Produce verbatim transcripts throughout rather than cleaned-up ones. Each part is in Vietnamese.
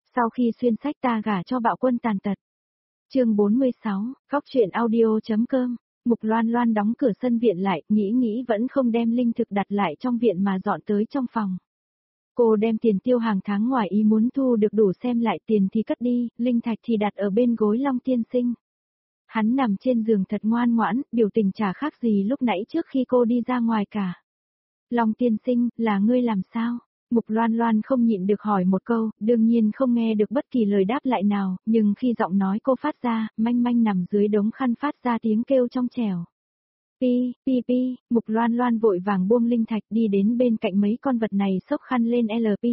Sau khi xuyên sách ta gả cho bạo quân tàn tật. Chương bốn mươi sáu, góc truyện audio.com. Mục Loan Loan đóng cửa sân viện lại, nghĩ nghĩ vẫn không đem linh thực đặt lại trong viện mà dọn tới trong phòng. Cô đem tiền tiêu hàng tháng ngoài ý muốn thu được đủ xem lại, tiền thì cất đi, linh thạch thì đặt ở bên gối Long tiên sinh. Hắn nằm trên giường thật ngoan ngoãn, biểu tình chả khác gì lúc nãy trước khi cô đi ra ngoài cả. Long tiên sinh, là ngươi làm sao? Mục Loan Loan không nhịn được hỏi một câu, đương nhiên không nghe được bất kỳ lời đáp lại nào, nhưng khi giọng nói cô phát ra, manh manh nằm dưới đống khăn phát ra tiếng kêu trong trẻo. Pi, pi pi, Mục Loan Loan vội vàng buông linh thạch đi đến bên cạnh mấy con vật này xốc khăn lên lờ pê.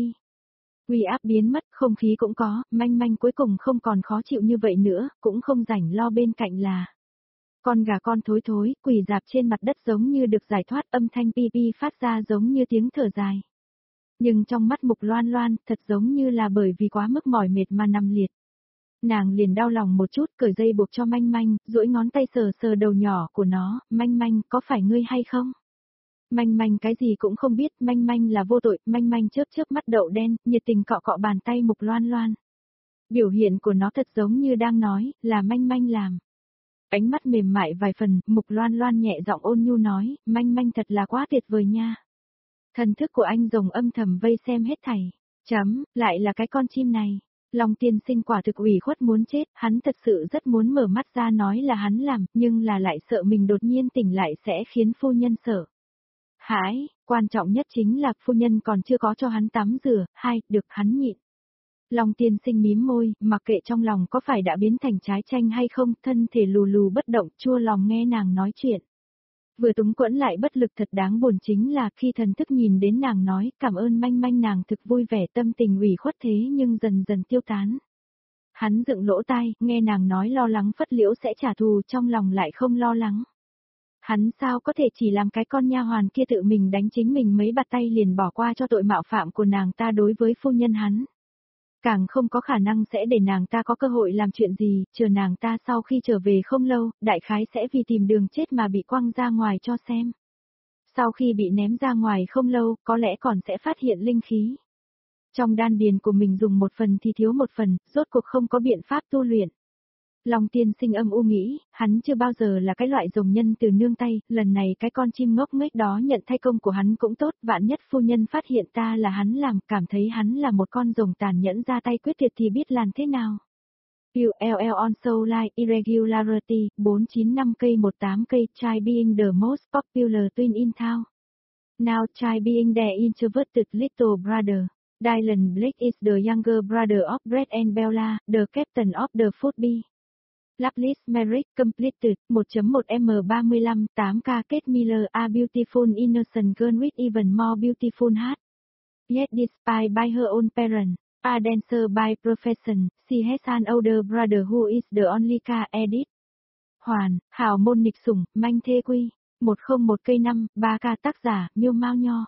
Uy áp biến mất, không khí cũng có, manh manh cuối cùng không còn khó chịu như vậy nữa, cũng không rảnh lo bên cạnh là. Con gà con thối thối, quỳ dạp trên mặt đất giống như được giải thoát, âm thanh pi pi phát ra giống như tiếng thở dài. Nhưng trong mắt Mục Loan Loan, thật giống như là bởi vì quá mức mỏi mệt mà nằm liệt. Nàng liền đau lòng một chút, cởi dây buộc cho manh manh, duỗi ngón tay sờ sờ đầu nhỏ của nó, manh manh, có phải ngươi hay không? Manh manh cái gì cũng không biết, manh manh là vô tội, manh manh chớp chớp mắt đậu đen, nhiệt tình cọ cọ bàn tay Mục Loan Loan. Biểu hiện của nó thật giống như đang nói, là manh manh làm. Ánh mắt mềm mại vài phần, Mục Loan Loan nhẹ giọng ôn nhu nói, manh manh thật là quá tuyệt vời nha. Thần thức của anh rồng âm thầm vây xem hết thảy. Chấm, lại là cái con chim này. Long tiên sinh quả thực ủy khuất muốn chết, hắn thật sự rất muốn mở mắt ra nói là hắn làm, nhưng là lại sợ mình đột nhiên tỉnh lại sẽ khiến phu nhân sợ. Hãi, quan trọng nhất chính là phu nhân còn chưa có cho hắn tắm rửa, hai, được hắn nhịn. Long tiên sinh mím môi, mặc kệ trong lòng có phải đã biến thành trái chanh hay không, thân thể lù lù bất động, chua lòng nghe nàng nói chuyện. Vừa túng quẫn lại bất lực, thật đáng buồn chính là khi thần thức nhìn đến nàng nói cảm ơn manh manh, nàng thực vui vẻ, tâm tình ủy khuất thế nhưng dần dần tiêu tán. Hắn dựng lỗ tai, nghe nàng nói lo lắng Phất Liễu sẽ trả thù, trong lòng lại không lo lắng. Hắn sao có thể chỉ làm cái con nha hoàn kia tự mình đánh chính mình mấy bạt tay liền bỏ qua cho tội mạo phạm của nàng ta đối với phu nhân hắn. Càng không có khả năng sẽ để nàng ta có cơ hội làm chuyện gì, chờ nàng ta sau khi trở về không lâu, đại khái sẽ vì tìm đường chết mà bị quăng ra ngoài cho xem. Sau khi bị ném ra ngoài không lâu, có lẽ còn sẽ phát hiện linh khí. Trong đan điền của mình dùng một phần thì thiếu một phần, rốt cuộc không có biện pháp tu luyện. Long tiên sinh âm u nghĩ, hắn chưa bao giờ là cái loại rồng nhân từ nương tay, lần này cái con chim ngốc nghếch đó nhận thay công của hắn cũng tốt, vạn nhất phu nhân phát hiện ta là hắn làm, cảm thấy hắn là một con rồng tàn nhẫn ra tay quyết tuyệt thì biết làm thế nào. u lờ lờ on soul line irregularity, bốn chín năm cây một tám cây, try being the most popular twin in town. Now try being the introverted little brother. Dylan Blake is the younger brother of Brett and Bella, the captain of the football. Lapis Merrick completed, một chấm một em ba lăm, tám K Kate Miller, a beautiful innocent girl with even more beautiful heart. Yet despite by her own parents, a dancer by profession, she has an older brother who is the only K edit. Hoàn, hào môn nịch sủng, manh thê quy, một không một cây năm, ba K tác giả, Miêu Mao Nho.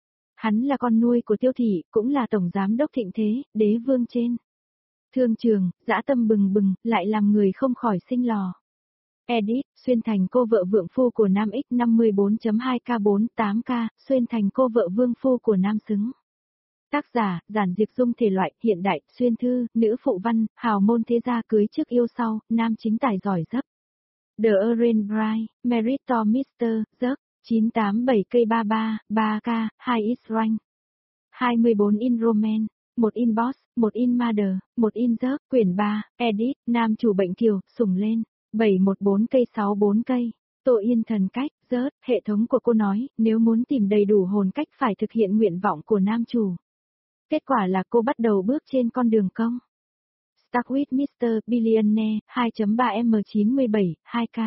Hắn là con nuôi của Tiêu Thị, cũng là tổng giám đốc thịnh thế, đế vương trên. Thương trường, dã tâm bừng bừng, lại làm người không khỏi sinh lò. Edit, xuyên thành cô vợ vượng phu của Nam X năm mươi bốn chấm hai K bốn tám K, xuyên thành cô vợ vương phu của Nam xứng. Tác giả, Giản Diệp Dung, thể loại, hiện đại, xuyên thư, nữ phụ văn, hào môn thế gia cưới trước yêu sau, nam chính tài giỏi dấp. The Orange Bride, Merit to mister Zuck, chín tám bảy cây ba ba, ba K, hai is rank. hai mươi bốn in Roman. Một in Boss, một in Mother, một in Zuck, quyển ba, edit, nam chủ bệnh kiều, sủng lên, bảy một bốn cây sáu bốn cây, Tô Yên thần cách, rớt, hệ thống của cô nói, nếu muốn tìm đầy đủ hồn cách phải thực hiện nguyện vọng của nam chủ. Kết quả là cô bắt đầu bước trên con đường công. Start with mister Billionaire, hai chấm ba em chín bảy, hai K.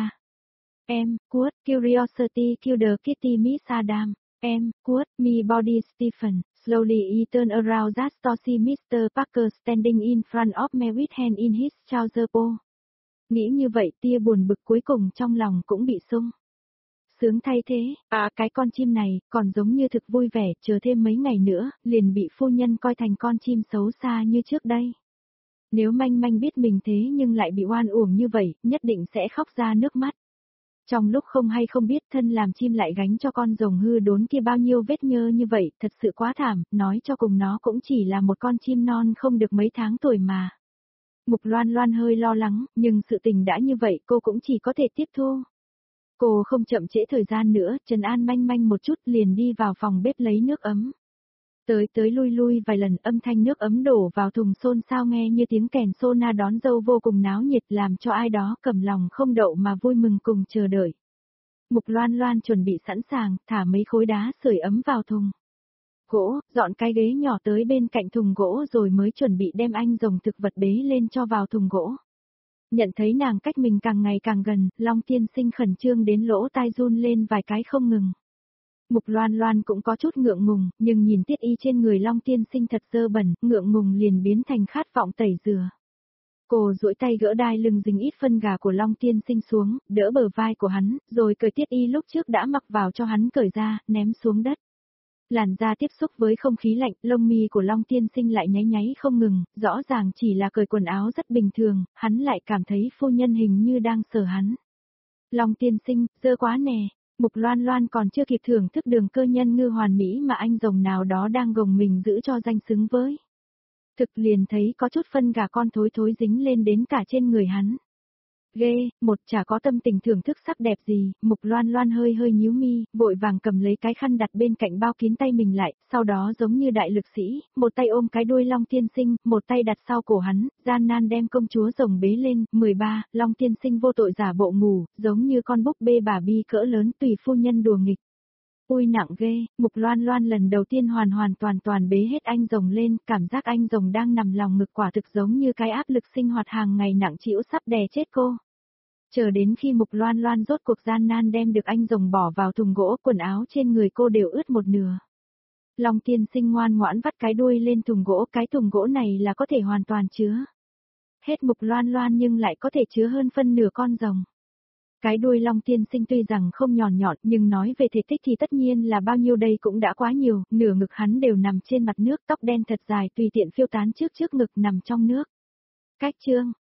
Em, Quote, Curiosity Kill the Kitty Miss Adam. Em, Quote, Me Body Stephen, slowly he turned around just to see mister Parker standing in front of me with hand in his trouser pocket. Nghĩ như vậy tia buồn bực cuối cùng trong lòng cũng bị sung. Sướng thay thế, à cái con chim này, còn giống như thực vui vẻ, chờ thêm mấy ngày nữa, liền bị phu nhân coi thành con chim xấu xa như trước đây. Nếu manh manh biết mình thế nhưng lại bị oan uổng như vậy, nhất định sẽ khóc ra nước mắt. Trong lúc không hay không biết thân làm chim lại gánh cho con rồng hư đốn kia bao nhiêu vết nhơ như vậy, thật sự quá thảm, nói cho cùng nó cũng chỉ là một con chim non không được mấy tháng tuổi mà. Mục Loan Loan hơi lo lắng, nhưng sự tình đã như vậy cô cũng chỉ có thể tiếp thu. Cô không chậm trễ thời gian nữa, trấn an manh manh một chút liền đi vào phòng bếp lấy nước ấm. Tới tới lui lui vài lần âm thanh nước ấm đổ vào thùng xôn xao nghe như tiếng kèn sona đón dâu vô cùng náo nhiệt làm cho ai đó cầm lòng không đậu mà vui mừng cùng chờ đợi. Mục Loan Loan chuẩn bị sẵn sàng, thả mấy khối đá sưởi ấm vào thùng gỗ, dọn cái ghế nhỏ tới bên cạnh thùng gỗ rồi mới chuẩn bị đem anh rồng thực vật bế lên cho vào thùng gỗ. Nhận thấy nàng cách mình càng ngày càng gần, Long Tiên Sinh khẩn trương đến lỗ tai run lên vài cái không ngừng. Mục Loan Loan cũng có chút ngượng ngùng, nhưng nhìn tiết y trên người Long Tiên Sinh thật dơ bẩn, ngượng ngùng liền biến thành khát vọng tẩy rửa. Cô duỗi tay gỡ đai lưng dính ít phân gà của Long Tiên Sinh xuống, đỡ bờ vai của hắn, rồi cởi tiết y lúc trước đã mặc vào cho hắn cởi ra, ném xuống đất. Làn da tiếp xúc với không khí lạnh, lông mi của Long Tiên Sinh lại nháy nháy không ngừng, rõ ràng chỉ là cởi quần áo rất bình thường, hắn lại cảm thấy phu nhân hình như đang sờ hắn. Long Tiên Sinh, dơ quá nè. Mục Loan Loan còn chưa kịp thưởng thức đường cơ nhân ngư hoàn mỹ mà anh rồng nào đó đang gồng mình giữ cho danh xứng với. Thực liền thấy có chút phân gà con thối thối dính lên đến cả trên người hắn. Ghê, một chả có tâm tình thưởng thức sắc đẹp gì, Mục Loan Loan hơi hơi nhíu mi, vội vàng cầm lấy cái khăn đặt bên cạnh bao kín tay mình lại, sau đó giống như đại lực sĩ, một tay ôm cái đuôi Long Tiên Sinh, một tay đặt sau cổ hắn, gian nan đem công chúa rồng bế lên. mười ba, Long Tiên Sinh vô tội giả bộ ngủ, giống như con búp bê bà bi cỡ lớn tùy phu nhân đùa nghịch. Ui nặng ghê, Mục Loan Loan lần đầu tiên hoàn hoàn toàn toàn bế hết anh rồng lên, cảm giác anh rồng đang nằm lòng ngực quả thực giống như cái áp lực sinh hoạt hàng ngày nặng trĩu sắp đè chết cô. Chờ đến khi Mục Loan Loan rốt cuộc gian nan đem được anh rồng bỏ vào thùng gỗ, quần áo trên người cô đều ướt một nửa. Long Tiên Sinh ngoan ngoãn vắt cái đuôi lên thùng gỗ, cái thùng gỗ này là có thể hoàn toàn chứa hết Mục Loan Loan nhưng lại có thể chứa hơn phân nửa con rồng. Cái đuôi Long Tiên Sinh tuy rằng không nhọn nhọn nhưng nói về thể tích thì tất nhiên là bao nhiêu đây cũng đã quá nhiều, nửa ngực hắn đều nằm trên mặt nước, tóc đen thật dài tùy tiện phiêu tán trước trước ngực nằm trong nước. Cách chương